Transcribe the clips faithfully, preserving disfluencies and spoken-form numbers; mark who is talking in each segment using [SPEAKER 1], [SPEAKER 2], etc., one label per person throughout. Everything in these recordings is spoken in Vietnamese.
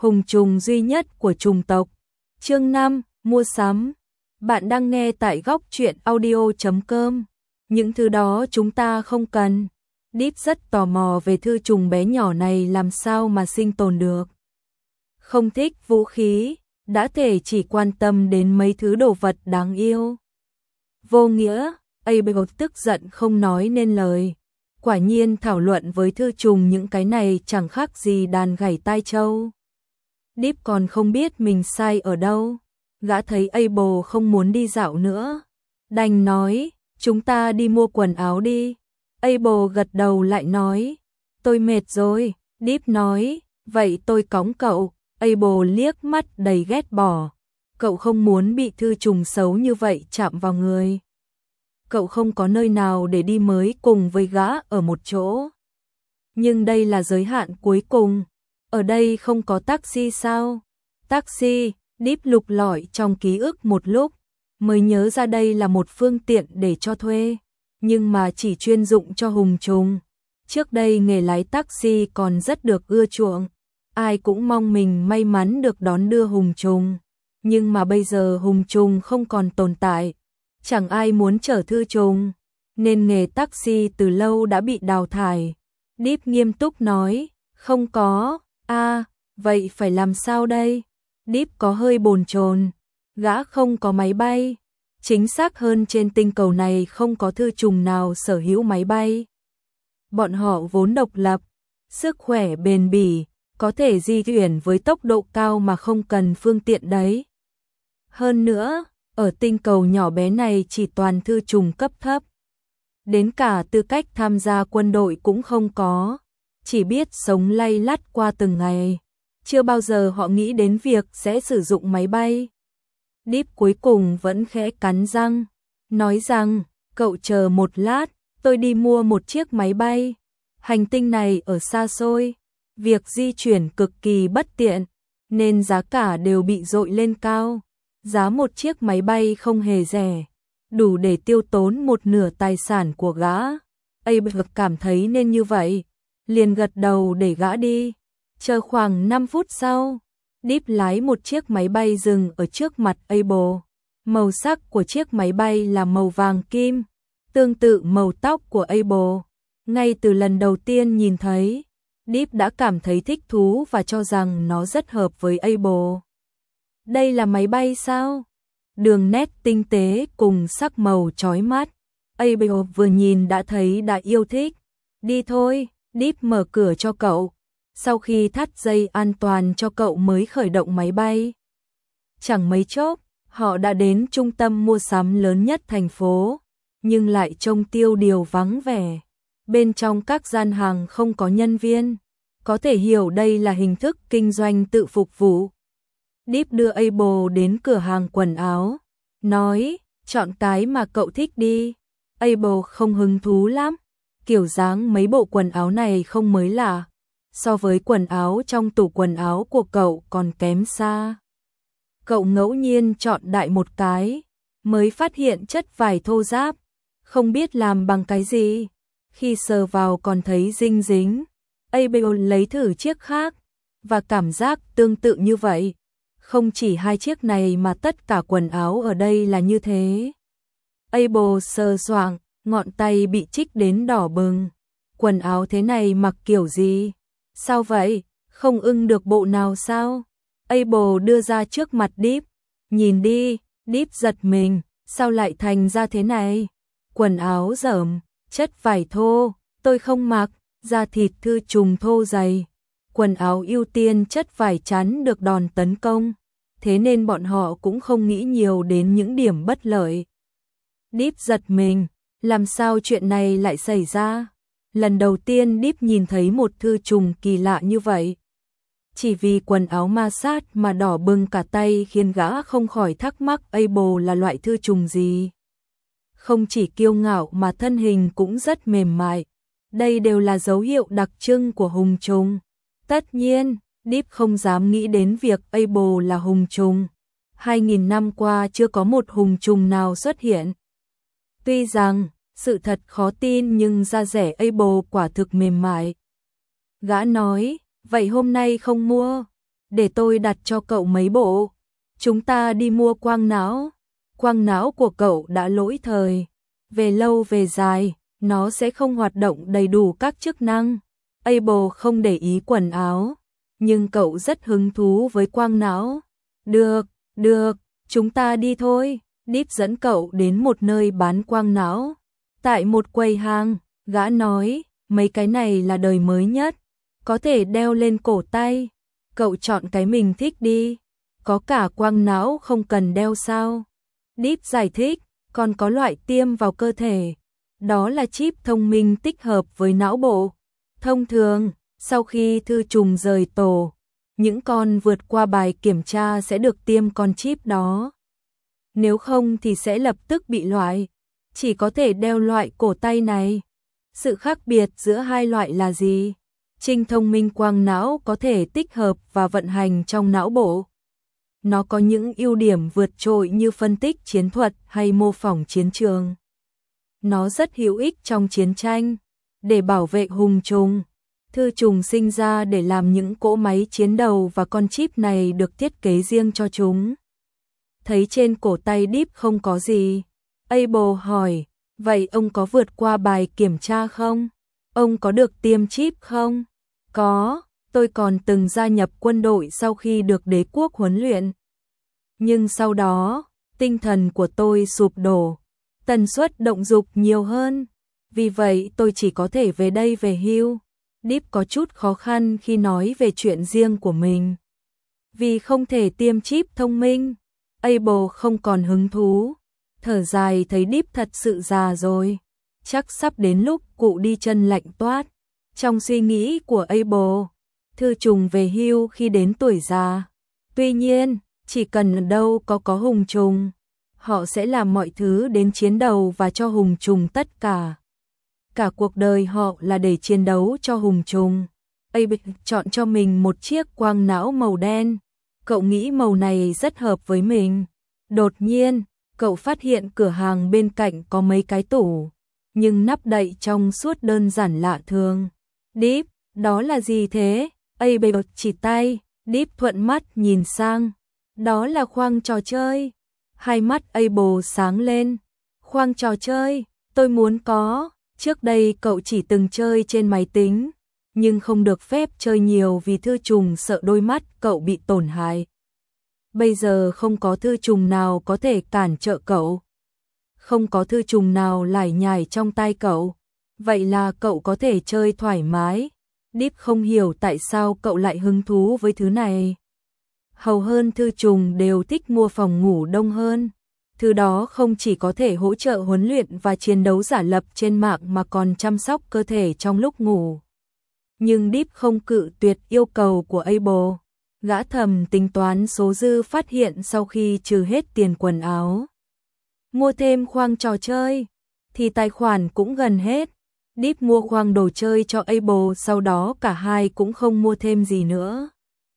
[SPEAKER 1] hùng trùng duy nhất của trùng tộc. Chương năm, mua sắm. Bạn đang nghe tại góc truyện audio chấm com. Những thứ đó chúng ta không cần. Deep rất tò mò về thư trùng bé nhỏ này làm sao mà sinh tồn được. Không thích vũ khí, đã thể chỉ quan tâm đến mấy thứ đồ vật đáng yêu. Vô nghĩa, Abel tức giận không nói nên lời. Quả nhiên thảo luận với thư trùng những cái này chẳng khác gì đàn gảy tai trâu. Deep còn không biết mình sai ở đâu. Gã thấy Abel không muốn đi dạo nữa, đành nói, chúng ta đi mua quần áo đi. Abel gật đầu lại nói, tôi mệt rồi. Deep nói, vậy tôi cõng cậu. Abel liếc mắt đầy ghét bỏ. Cậu không muốn bị thư trùng xấu như vậy chạm vào người. Cậu không có nơi nào để đi mới cùng với gã ở một chỗ. Nhưng đây là giới hạn cuối cùng. Ở đây không có taxi sao? Taxi, Deep lục lọi trong ký ức một lúc, mới nhớ ra đây là một phương tiện để cho thuê, nhưng mà chỉ chuyên dụng cho hùng trùng. Trước đây nghề lái taxi còn rất được ưa chuộng, ai cũng mong mình may mắn được đón đưa hùng trùng. Nhưng mà bây giờ hùng trùng không còn tồn tại, chẳng ai muốn chở thư trùng, nên nghề taxi từ lâu đã bị đào thải. Deep nghiêm túc nói, không có, a à, vậy phải làm sao đây? Deep có hơi bồn chồn, gã không có máy bay, chính xác hơn trên tinh cầu này không có thư trùng nào sở hữu máy bay. Bọn họ vốn độc lập, sức khỏe bền bỉ, có thể di chuyển với tốc độ cao mà không cần phương tiện đấy. Hơn nữa, ở tinh cầu nhỏ bé này chỉ toàn thư trùng cấp thấp. Đến cả tư cách tham gia quân đội cũng không có, chỉ biết sống lay lắt qua từng ngày. Chưa bao giờ họ nghĩ đến việc sẽ sử dụng máy bay. Deep cuối cùng vẫn khẽ cắn răng, nói rằng, cậu chờ một lát, tôi đi mua một chiếc máy bay. Hành tinh này ở xa xôi, việc di chuyển cực kỳ bất tiện, nên giá cả đều bị dội lên cao. Giá một chiếc máy bay không hề rẻ, đủ để tiêu tốn một nửa tài sản của gã. Abel cảm thấy nên như vậy, liền gật đầu để gã đi. Chờ khoảng năm phút sau, Deep lái một chiếc máy bay dừng ở trước mặt Abel. Màu sắc của chiếc máy bay là màu vàng kim, tương tự màu tóc của Abel. Ngay từ lần đầu tiên nhìn thấy, Deep đã cảm thấy thích thú và cho rằng nó rất hợp với Abel. Đây là máy bay sao? Đường nét tinh tế cùng sắc màu chói mắt. Abel vừa nhìn đã thấy đã yêu thích. Đi thôi, Deep mở cửa cho cậu. Sau khi thắt dây an toàn cho cậu mới khởi động máy bay. Chẳng mấy chốc, họ đã đến trung tâm mua sắm lớn nhất thành phố, nhưng lại trông tiêu điều vắng vẻ. Bên trong các gian hàng không có nhân viên, có thể hiểu đây là hình thức kinh doanh tự phục vụ. Deep đưa Abel đến cửa hàng quần áo, nói, chọn cái mà cậu thích đi. Abel không hứng thú lắm, kiểu dáng mấy bộ quần áo này không mới lạ. So với quần áo trong tủ quần áo của cậu còn kém xa. Cậu ngẫu nhiên chọn đại một cái, mới phát hiện chất vải thô ráp, không biết làm bằng cái gì. Khi sờ vào còn thấy dinh dính. Abel lấy thử chiếc khác, và cảm giác tương tự như vậy. Không chỉ hai chiếc này mà tất cả quần áo ở đây là như thế. Abel sờ soạng, ngọn tay bị chích đến đỏ bừng. Quần áo thế này mặc kiểu gì? Sao vậy? Không ưng được bộ nào sao? Abel đưa ra trước mặt Deep. Nhìn đi, Deep giật mình, sao lại thành ra thế này? Quần áo rởm, chất vải thô, tôi không mặc, da thịt thư trùng thô dày. Quần áo ưu tiên chất vải chắn được đòn tấn công, thế nên bọn họ cũng không nghĩ nhiều đến những điểm bất lợi. Deep giật mình, làm sao chuyện này lại xảy ra? Lần đầu tiên Deep nhìn thấy một thư trùng kỳ lạ như vậy. Chỉ vì quần áo ma sát mà đỏ bừng cả tay khiến gã không khỏi thắc mắc Abel là loại thư trùng gì. Không chỉ kiêu ngạo mà thân hình cũng rất mềm mại. Đây đều là dấu hiệu đặc trưng của hùng trùng. Tất nhiên, Deep không dám nghĩ đến việc Abel là hùng trùng. Hai nghìn năm qua chưa có một hùng trùng nào xuất hiện. Tuy rằng, sự thật khó tin nhưng da rẻ Abel quả thực mềm mại. Gã nói, vậy hôm nay không mua. để tôi đặt cho cậu mấy bộ. Chúng ta đi mua quang não. Quang não của cậu đã lỗi thời. Về lâu về dài, nó sẽ không hoạt động đầy đủ các chức năng. Abel không để ý quần áo, nhưng cậu rất hứng thú với quang não. Được, được, chúng ta đi thôi. Deep dẫn cậu đến một nơi bán quang não. Tại một quầy hàng, gã nói, mấy cái này là đời mới nhất, có thể đeo lên cổ tay. Cậu chọn cái mình thích đi. Có cả quang não không cần đeo sao? Deep giải thích, còn có loại tiêm vào cơ thể. Đó là chip thông minh tích hợp với não bộ. Thông thường, sau khi thư trùng rời tổ, những con vượt qua bài kiểm tra sẽ được tiêm con chip đó. Nếu không thì sẽ lập tức bị loại. Chỉ có thể đeo loại cổ tay này. Sự khác biệt giữa hai loại là gì? Trinh thông minh quang não có thể tích hợp và vận hành trong não bộ. Nó có những ưu điểm vượt trội như phân tích chiến thuật hay mô phỏng chiến trường. Nó rất hữu ích trong chiến tranh, để bảo vệ hùng trùng. Thư trùng sinh ra để làm những cỗ máy chiến đấu và con chip này được thiết kế riêng cho chúng. Thấy trên cổ tay Deep không có gì. Abel hỏi, vậy ông có vượt qua bài kiểm tra không? Ông có được tiêm chip không? Có, tôi còn từng gia nhập quân đội sau khi được đế quốc huấn luyện. Nhưng sau đó, tinh thần của tôi sụp đổ, tần suất động dục nhiều hơn. Vì vậy tôi chỉ có thể về đây về hưu. Deep có chút khó khăn khi nói về chuyện riêng của mình. Vì không thể tiêm chip thông minh, Abel không còn hứng thú. Thở dài thấy Deep thật sự già rồi. Chắc sắp đến lúc cụ đi chân lạnh toát. Trong suy nghĩ của Abel, thư trùng về hưu khi đến tuổi già. Tuy nhiên, chỉ cần ở đâu có có hùng trùng, họ sẽ làm mọi thứ đến chiến đấu và cho hùng trùng tất cả. Cả cuộc đời họ là để chiến đấu cho hùng trùng. Abel chọn cho mình một chiếc quang não màu đen. Cậu nghĩ màu này rất hợp với mình. Đột nhiên, cậu phát hiện cửa hàng bên cạnh có mấy cái tủ, nhưng nắp đậy trong suốt đơn giản lạ thường. Deep, đó là gì thế? Abel chỉ tay. Deep thuận mắt nhìn sang. Đó là khoang trò chơi. Hai mắt Abel sáng lên. Khoang trò chơi, tôi muốn có. Trước đây cậu chỉ từng chơi trên máy tính, nhưng không được phép chơi nhiều vì thư trùng sợ đôi mắt cậu bị tổn hại. Bây giờ không có thư trùng nào có thể cản trở cậu. Không có thư trùng nào lải nhải trong tay cậu. Vậy là cậu có thể chơi thoải mái. Deep không hiểu tại sao cậu lại hứng thú với thứ này. Hầu hơn thư trùng đều thích mua phòng ngủ đông hơn. Thứ đó không chỉ có thể hỗ trợ huấn luyện và chiến đấu giả lập trên mạng mà còn chăm sóc cơ thể trong lúc ngủ. Nhưng Deep không cự tuyệt yêu cầu của Abel. Gã thầm tính toán số dư phát hiện sau khi trừ hết tiền quần áo. Mua thêm khoang trò chơi, thì tài khoản cũng gần hết. Deep mua khoang đồ chơi cho Abel, sau đó cả hai cũng không mua thêm gì nữa.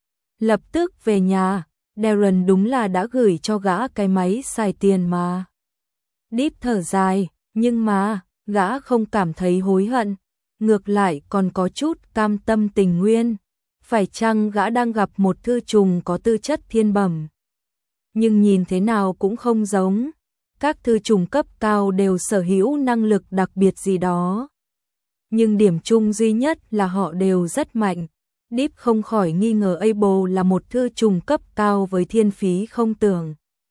[SPEAKER 1] Lập tức về nhà, Darren đúng là đã gửi cho gã cái máy xài tiền mà. Deep thở dài, nhưng mà, gã không cảm thấy hối hận. Ngược lại còn có chút cam tâm tình nguyên. Phải chăng gã đang gặp một thư trùng có tư chất thiên bẩm? Nhưng nhìn thế nào cũng không giống. Các thư trùng cấp cao đều sở hữu năng lực đặc biệt gì đó. Nhưng điểm chung duy nhất là họ đều rất mạnh. Deep không khỏi nghi ngờ Abel là một thư trùng cấp cao với thiên phí không tưởng.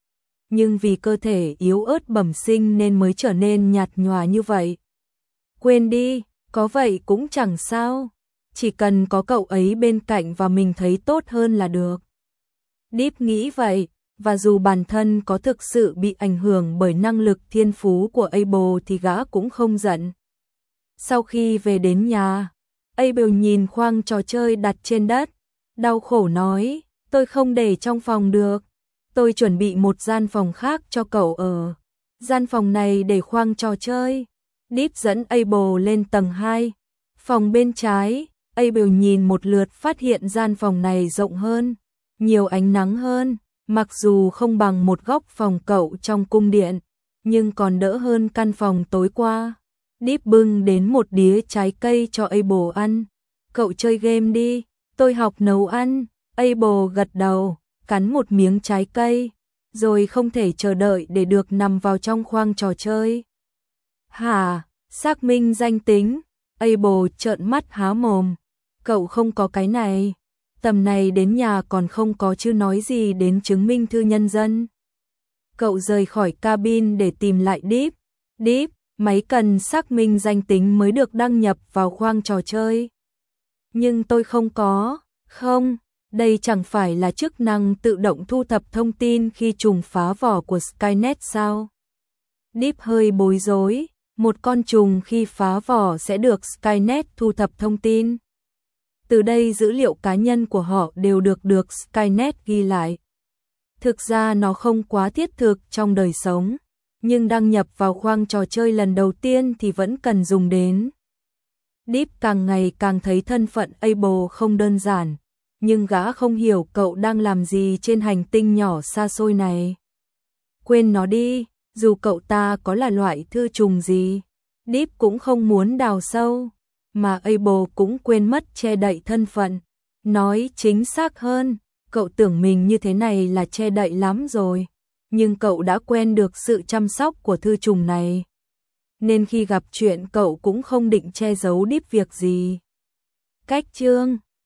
[SPEAKER 1] Nhưng vì cơ thể yếu ớt bẩm sinh nên mới trở nên nhạt nhòa như vậy. Quên đi, có vậy cũng chẳng sao. Chỉ cần có cậu ấy bên cạnh và mình thấy tốt hơn là được. Deep nghĩ vậy, và dù bản thân có thực sự bị ảnh hưởng bởi năng lực thiên phú của Abel thì gã cũng không giận. Sau khi về đến nhà, Abel nhìn khoang trò chơi đặt trên đất, đau khổ nói, tôi không để trong phòng được. Tôi chuẩn bị một gian phòng khác cho cậu ở. Gian phòng này để khoang trò chơi. Deep dẫn Abel lên tầng hai. Phòng bên trái, Abel nhìn một lượt phát hiện gian phòng này rộng hơn, nhiều ánh nắng hơn, mặc dù không bằng một góc phòng cậu trong cung điện, nhưng còn đỡ hơn căn phòng tối qua. Deep bưng đến một đĩa trái cây cho Abel ăn. Cậu chơi game đi, tôi học nấu ăn. Abel gật đầu, cắn một miếng trái cây, rồi không thể chờ đợi để được nằm vào trong khoang trò chơi. Hả, xác minh danh tính, Abel trợn mắt há mồm, cậu không có cái này, tầm này đến nhà còn không có chứ nói gì đến chứng minh thư nhân dân. Cậu rời khỏi cabin để tìm lại Deep. Deep, máy cần xác minh danh tính mới được đăng nhập vào khoang trò chơi. Nhưng tôi không có, không, đây chẳng phải là chức năng tự động thu thập thông tin khi trùng phá vỏ của Skynet sao? Deep hơi bối rối, một con trùng khi phá vỏ sẽ được Skynet thu thập thông tin. Từ đây dữ liệu cá nhân của họ đều được được Skynet ghi lại. Thực ra nó không quá thiết thực trong đời sống, nhưng đăng nhập vào khoang trò chơi lần đầu tiên thì vẫn cần dùng đến. Deep càng ngày càng thấy thân phận Abel không đơn giản, nhưng gã không hiểu cậu đang làm gì trên hành tinh nhỏ xa xôi này. Quên nó đi, dù cậu ta có là loại thư trùng gì, Deep cũng không muốn đào sâu, mà Abel cũng quên mất che đậy thân phận. Nói chính xác hơn, cậu tưởng mình như thế này là che đậy lắm rồi, nhưng cậu đã quen được sự chăm sóc của thư trùng này. Nên khi gặp chuyện cậu cũng không định che giấu Deep việc gì. Cách chương